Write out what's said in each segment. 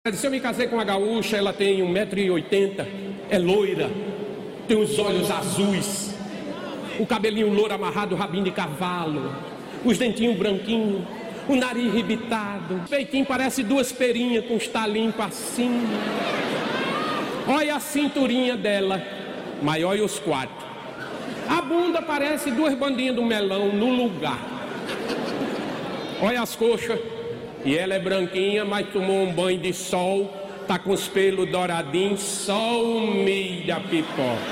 Se eu me casei com uma gaúcha, ela tem 1,80 m, é loira, tem os olhos azuis, o cabelinho louro amarrado, rabinho de cavalo, os dentinhos branquinhos, o nariz rebitado, o peitinho parece duas perinhas com os talinhos para cima. Olha a cinturinha dela, maior e os quatro. A bunda parece duas bandinhas do melão no lugar. Olha as coxas. E ela é branquinha, mas tomou um banho de sol, tá com os pelos douradinhos, só o milho da pipoca.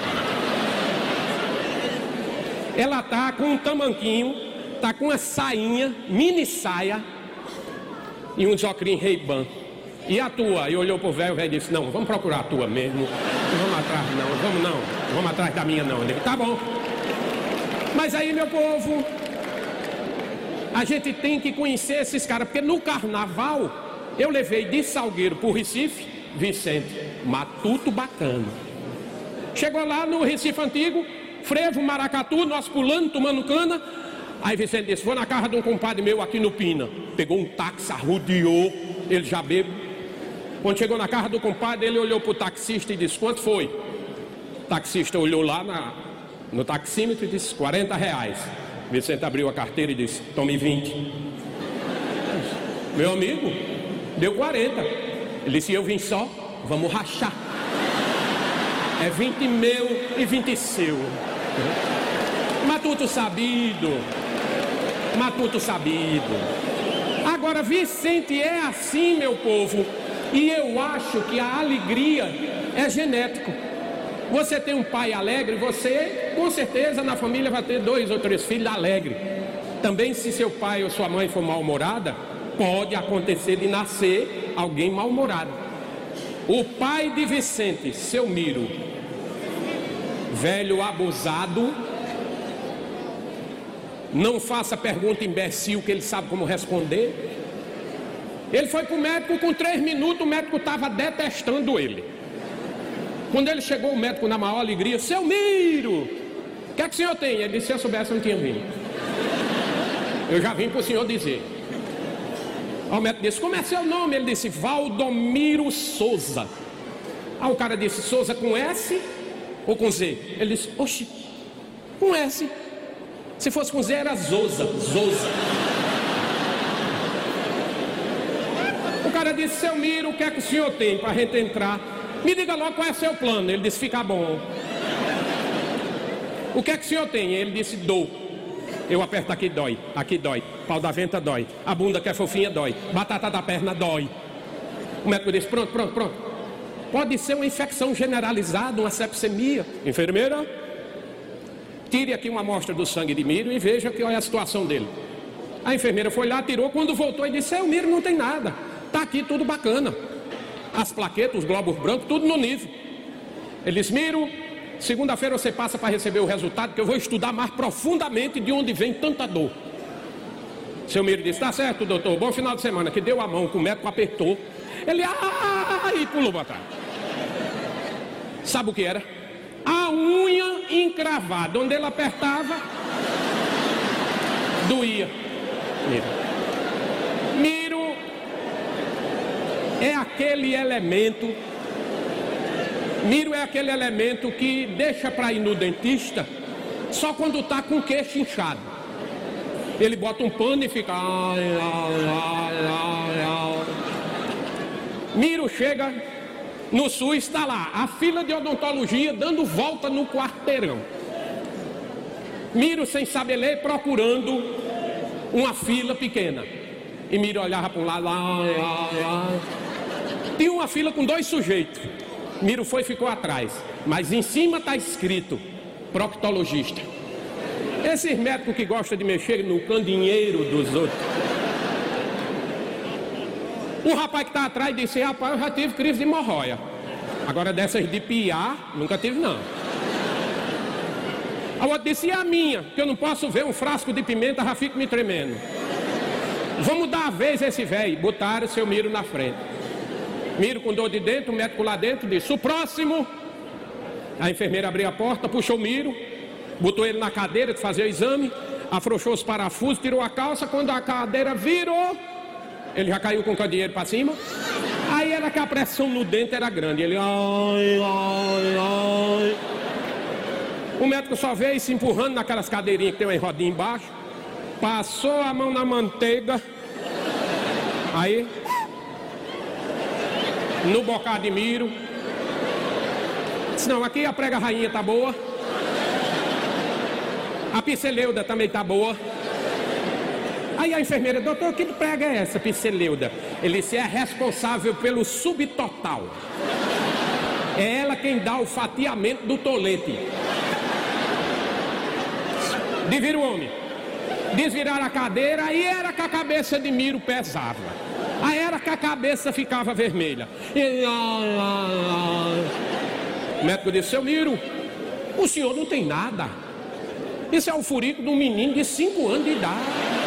Ela tá com um tamanquinho, tá com uma sainha, mini saia e um óculos Ray-Ban. E a tua? E olhou pro velho, o velho disse, não, vamos procurar a tua mesmo. Não vamos atrás não, vamos atrás da minha não. Ele disse, tá bom. Mas aí, meu povo, a gente tem que conhecer esses caras, porque no carnaval eu levei de Salgueiro pro Recife, Vicente, matuto bacana. Chegou lá no Recife Antigo, frevo, maracatu, nós pulando, tomando cana. Aí Vicente disse, vou na casa de um compadre meu aqui no Pina. Pegou um táxi, arrodeou, ele já bebo. Quando chegou na casa do compadre, ele olhou pro taxista e disse, quanto foi? O taxista olhou lá no taxímetro e disse, R$40. Vicente abriu a carteira e disse, tome 20. Meu amigo, deu 40. Ele disse, eu vim só, vamos rachar. É 20 meu e 20 seu. Matuto sabido. Matuto sabido. Agora, Vicente é assim, meu povo. E eu acho que a alegria é genético. Você tem um pai alegre, você, com certeza, na família vai ter 2 ou 3 filhos alegres. Também, se seu pai ou sua mãe for mal-humorada, pode acontecer de nascer alguém mal-humorado. O pai de Vicente, seu Miro, velho abusado, não faça pergunta imbecil que ele sabe como responder. Ele foi para o médico, com 3 minutos o médico estava detestando ele. Quando ele chegou, o médico, na maior alegria, seu Miro, o que é que o senhor tem? Ele disse, se eu soubesse, eu não tinha vindo. Eu já vim para o senhor dizer. O médico disse, como é seu nome? Ele disse, Valdomiro Souza. Aí o cara disse, Souza com S ou com Z? Ele disse, oxi, com S. Se fosse com Z era Zoza. O cara disse, seu Miro, o que é que o senhor tem para a gente entrar? Me diga logo qual é o seu plano. Ele disse, fica bom. O que é que o senhor tem? Ele disse, dor. Eu aperto aqui, dói. Aqui dói. Pau da venta dói. A bunda que é fofinha dói. Batata da perna dói. O médico disse, pronto. Pode ser uma infecção generalizada, uma sepsemia. Enfermeira, tire aqui uma amostra do sangue de Miro e veja qual é a situação dele. A enfermeira foi lá, tirou. Quando voltou e disse, o Miro não tem nada. Tá aqui tudo bacana. As plaquetas, os glóbulos brancos, tudo no nível. Ele disse, Miro, segunda-feira você passa para receber o resultado, que eu vou estudar mais profundamente de onde vem tanta dor. Seu Miro disse, tá certo, doutor, bom final de semana. Que deu a mão, que o médico apertou. Ele, e pulou para trás. Sabe o que era? A unha encravada, onde ele apertava, doía. Miro é aquele elemento, Miro é aquele elemento que deixa para ir no dentista só quando está com o queixo inchado. Ele bota um pano e fica... Miro chega no SUS, está lá, a fila de odontologia dando volta no quarteirão. Miro, sem saber ler, procurando uma fila pequena. E Miro olhava para um lado, tinha uma fila com 2 sujeitos. Miro foi e ficou atrás. Mas em cima está escrito proctologista. Esses médicos que gostam de mexer no candinheiro dos outros. O rapaz que está atrás disse, rapaz, eu já tive crise de hemorroia. Agora dessas de piar, nunca tive não. A outra disse, e a minha? Que eu não posso ver um frasco de pimenta, já fico me tremendo. Vamos dar a vez a esse velho. Botaram seu Miro na frente. Miro com dor de dentro, o médico lá dentro disse, o próximo. A enfermeira abriu a porta, puxou o Miro, botou ele na cadeira de fazer o exame, afrouxou os parafusos, tirou a calça. Quando a cadeira virou, ele já caiu com o candeeiro para cima. Aí ela era que a pressão no dente era grande. Ele, ai, ai, ai. O médico só veio se empurrando naquelas cadeirinhas que tem uma rodinha embaixo. Passou a mão na manteiga. Aí, no bocado de Miro. Disse, não, aqui a prega rainha tá boa. A Picileuda também tá boa. Aí a enfermeira, doutor, que prega é essa, Picileuda? Ele disse, é responsável pelo subtotal. É ela quem dá o fatiamento do tolete. Desvira o homem. Desviraram a cadeira, aí era que a cabeça de Miro pesava. Aí era que a cabeça ficava vermelha. O médico disse, seu Miro, o senhor não tem nada. Isso é o furico de um menino de 5 anos de idade.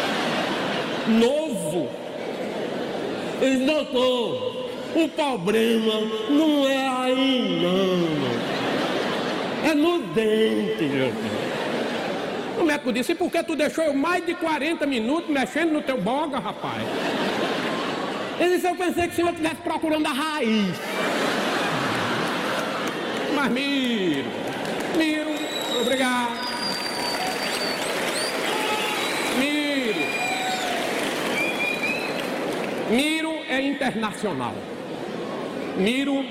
Novo. Ele disse, doutor, o problema não é aí não. É no dente, doutor. O médico disse, e por que tu deixou eu mais de 40 minutos mexendo no teu boga, rapaz? Ele disse, eu pensei que o senhor estivesse procurando a raiz. Mas Miro, obrigado. Miro é internacional. Miro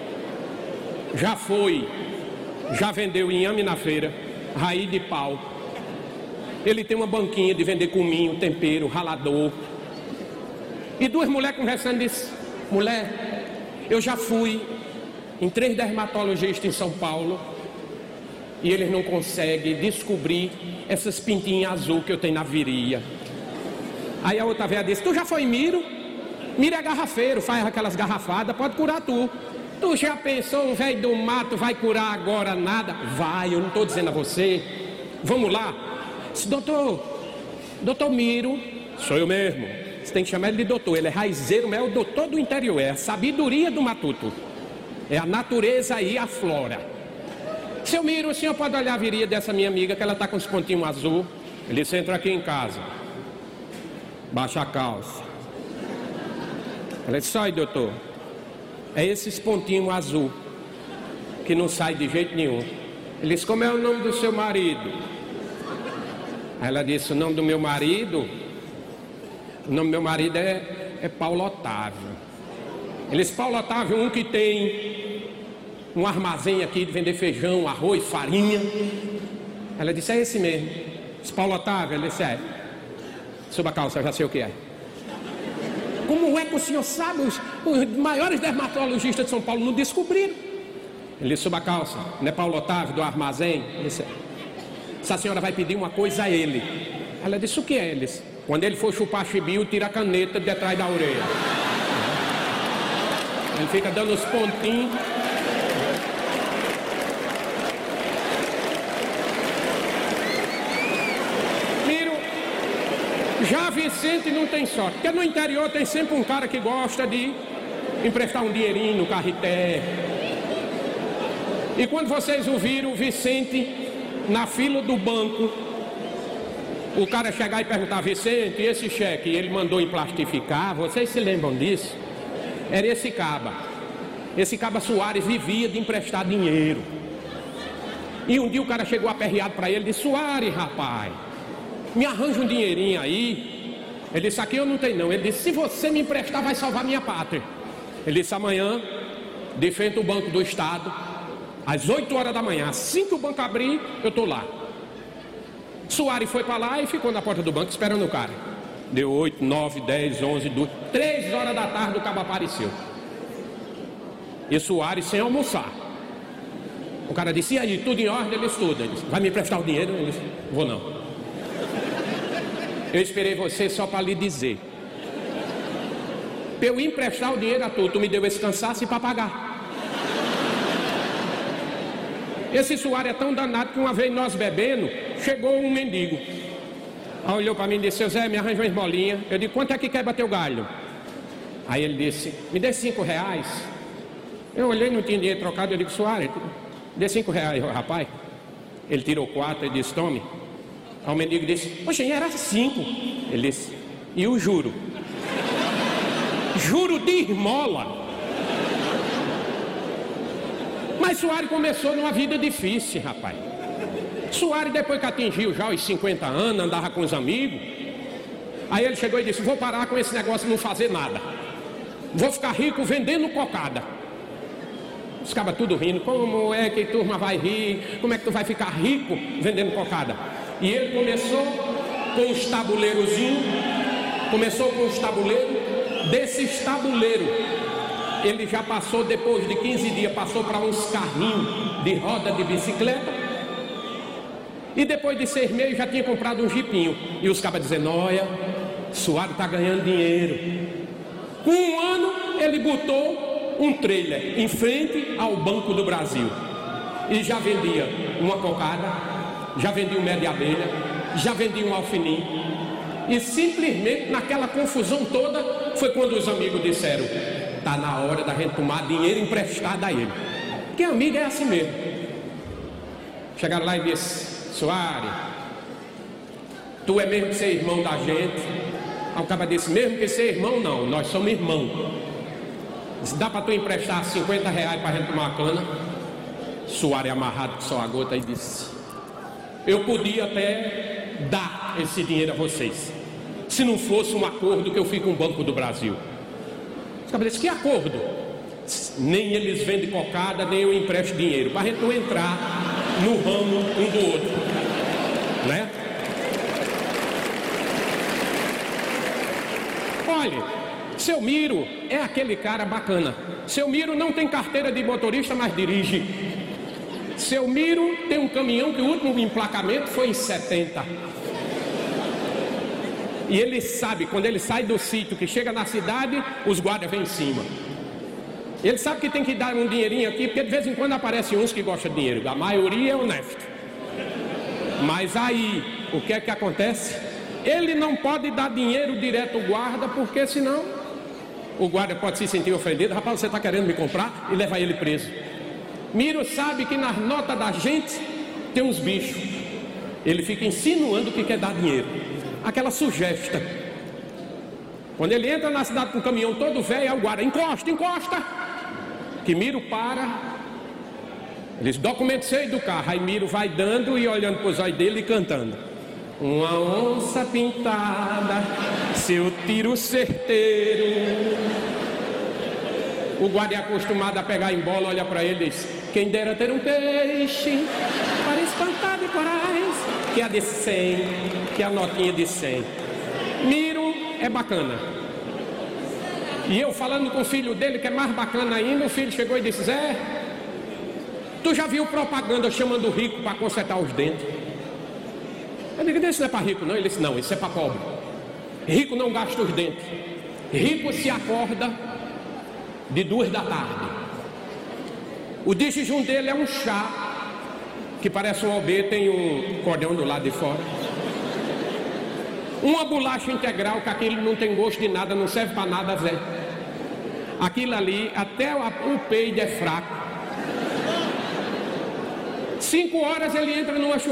já vendeu inhame na feira, raiz de pau. Ele tem uma banquinha de vender cominho, tempero, ralador. E 2 mulheres conversando disse, mulher, eu já fui em 3 dermatologistas em São Paulo e eles não conseguem descobrir essas pintinhas azul que eu tenho na virilha. Aí a outra velha disse, tu já foi em Miro? Miro é garrafeiro, faz aquelas garrafadas, pode curar tu. Tu já pensou, um velho do mato vai curar agora nada? Vai, eu não estou dizendo a você. Vamos lá. Disse, doutor Miro, sou eu mesmo. Você tem que chamar ele de doutor, ele é raizeiro, mas é o doutor do interior, é a sabedoria do matuto. É a natureza e a flora. Seu Miro, o senhor pode olhar a virilha dessa minha amiga, que ela está com os pontinhos azul. Ele entra aqui em casa. Baixa a calça. Ela disse, sai doutor, é esses pontinhos azul que não sai de jeito nenhum. Ele disse, como é o nome do seu marido? Aí ela disse, o nome do meu marido? O nome do meu marido é Paulo Otávio. Ele disse, Paulo Otávio, um que tem um armazém aqui de vender feijão, arroz, farinha. Ela disse, é esse mesmo. Disse, Paulo Otávio, ele disse, é. Suba a calça, eu já sei o que é. Como é que o senhor sabe? Os maiores dermatologistas de São Paulo não descobriram. Ele disse, suba a calça, não é Paulo Otávio do armazém? Ele disse, essa senhora vai pedir uma coisa a ele. Ela disse, o que é? Ele disse, quando ele for chupar chibio, tira a caneta de detrás da orelha. Ele fica dando os pontinhos. Já Vicente não tem sorte, porque no interior tem sempre um cara que gosta de emprestar um dinheirinho no carreté. E quando vocês ouviram o Vicente na fila do banco, o cara chegar e perguntar, Vicente, esse cheque ele mandou emplastificar, vocês se lembram disso? Era esse caba. Esse caba Soares vivia de emprestar dinheiro. E um dia o cara chegou aperreado para ele e disse, Soares, rapaz, me arranja um dinheirinho aí. Ele disse, aqui eu não tenho não. Ele disse, se você me emprestar vai salvar minha pátria. Ele disse, amanhã, de frente ao Banco do Estado, às 8 horas da manhã, assim que o banco abrir, eu estou lá. Soares foi para lá e ficou na porta do banco esperando o cara. Deu 8, 9, 10, 11, 12, 3 horas da tarde o cabo apareceu. E Soares sem almoçar. O cara disse, e aí, tudo em ordem? Ele estuda. Ele disse, vai me emprestar o dinheiro? Ele disse, vou não. Eu esperei você só para lhe dizer. Para eu emprestar o dinheiro a tu me deu esse cansaço para pagar. Esse Soares é tão danado que uma vez nós bebendo, chegou um mendigo. Aí olhou para mim e disse, seu Zé, me arranja uma esmolinha. Eu disse, quanto é que quer bater o galho? Aí ele disse, me dê 5 reais. Eu olhei, não tinha dinheiro trocado, eu digo, Soares, dê 5 reais, rapaz. Ele tirou 4 e disse, tome. Aí o mendigo disse, poxa, era 5. Ele disse, e o juro? Juro de esmola. Mas Soares começou numa vida difícil, rapaz. Soares, depois que atingiu já os 50 anos, andava com os amigos. Aí ele chegou e disse: vou parar com esse negócio de não fazer nada. Vou ficar rico vendendo cocada. Os cabas tudo rindo. Como é que a turma vai rir? Como é que tu vai ficar rico vendendo cocada? E ele começou com os tabuleirozinhos. Começou com os tabuleiros. Desses tabuleiros, ele já passou, depois de 15 dias, passou para uns carrinhos de roda de bicicleta. E depois de 6 meses já tinha comprado um jipinho. E os cabas dizendo: olha, Soares está ganhando dinheiro. Com 1 ano ele botou um trailer em frente ao Banco do Brasil. E já vendia uma cocada, já vendia um mel de abelha, já vendia um alfinim. E simplesmente naquela confusão toda foi quando os amigos disseram: está na hora da gente tomar dinheiro emprestado a ele. Porque amigo é assim mesmo. Chegaram lá e disse: Soares, tu é mesmo que ser irmão da gente? Aí o cara disse: mesmo que ser irmão não, nós somos irmãos. Disse: dá para tu emprestar 50 reais para a gente tomar uma cana? Soares amarrado com só a gota e disse: eu podia até dar esse dinheiro a vocês, se não fosse um acordo que eu fiz com o Banco do Brasil. Os caras disseram: que acordo? Nem eles vendem cocada, nem eu empresto dinheiro, para a gente não entrar no ramo um do outro, né? Olha, seu Miro é aquele cara bacana. Seu Miro não tem carteira de motorista, mas dirige. Seu Miro tem um caminhão que o último emplacamento foi em 70. E ele sabe, quando ele sai do sítio, que chega na cidade, os guardas vêm em cima. Ele sabe que tem que dar um dinheirinho aqui, porque de vez em quando aparecem uns que gostam de dinheiro. A maioria é honesto. Mas aí, o que é que acontece? Ele não pode dar dinheiro direto ao guarda, porque senão o guarda pode se sentir ofendido. Rapaz, você está querendo me comprar? E levar ele preso. Miro sabe que nas notas da gente tem uns bichos. Ele fica insinuando que quer dar dinheiro. Aquela sugestão. Quando ele entra na cidade com o caminhão todo velho, o guarda: encosta, encosta. Que Miro para. Ele diz: documento cheio do carro. Aí Miro vai dando e olhando para os olhos dele e cantando: uma onça pintada, seu tiro certeiro. O guarda é acostumado a pegar em bola, olha para ele e diz: quem dera ter um peixe para espantar de corais. Que é a de 100, que é a notinha de 100. Miro é bacana. E eu falando com o filho dele, que é mais bacana ainda, o filho chegou e disse: Zé, tu já viu propaganda chamando o rico para consertar os dentes? Eu digo: isso não é para rico não. Ele disse: não, isso é para pobre. Rico não gasta os dentes. Rico se acorda de 2 da tarde. O de jejum dele é um chá que parece um OB, tem um cordão do lado de fora. Uma bolacha integral, que aquilo não tem gosto de nada, não serve para nada, Zé. Aquilo ali, até o peido é fraco. 5 horas ele entra numa churrascaria.